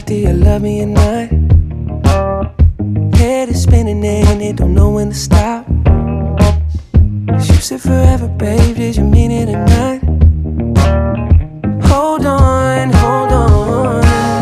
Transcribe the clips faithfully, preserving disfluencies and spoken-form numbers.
Do you love me or not? Head is spinning and it don't know when to stop. You said forever, babe, did you mean it or not? Hold on, hold on.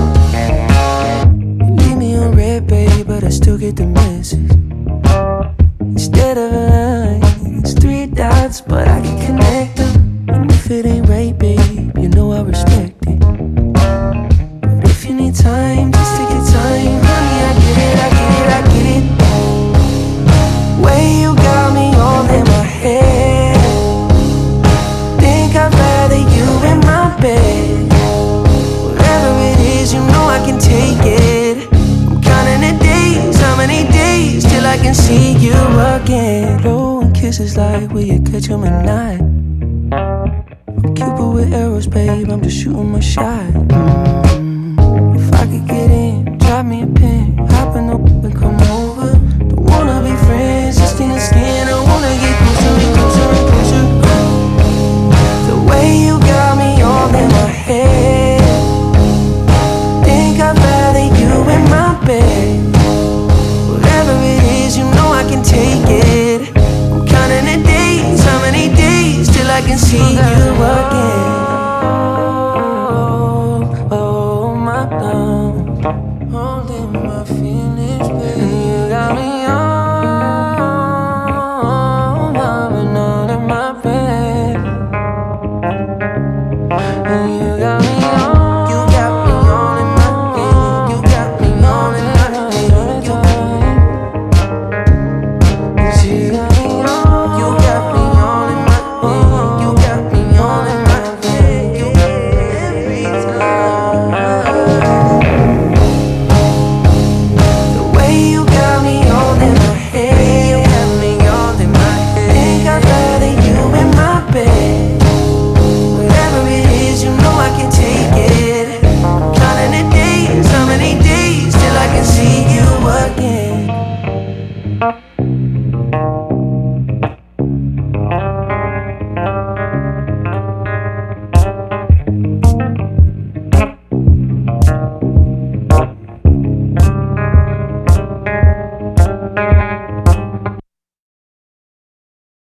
You leave me on red, babe, but I still get the message. Instead of a line, it's three dots, but I can connect them. And if it ain't right, babe, you know I respect it. But if you need time, just take your time. Honey, I get it, I get it, I get it. Way you got me all in my head. Think I'd rather you in my bed. Whatever it is, you know I can take it. I'm counting the days, how many days till I can see you again. Blowing kisses like, will you catch 'em or not? I'm Cupid with arrows, babe, I'm just shooting my shot. mm. If I could get in, drop me a pin, hop in the whip and come over. Don't wanna be friends, just in the skin. I wanna get closer and closer and closer. The way you got me all in my head. Think I'd rather you in my bed. Whatever it is, you know I can take it. I'm counting the days, how many days till I can see you again. Oh, oh my love, holding my feelings, baby. You got me all, loving all in my bed. And you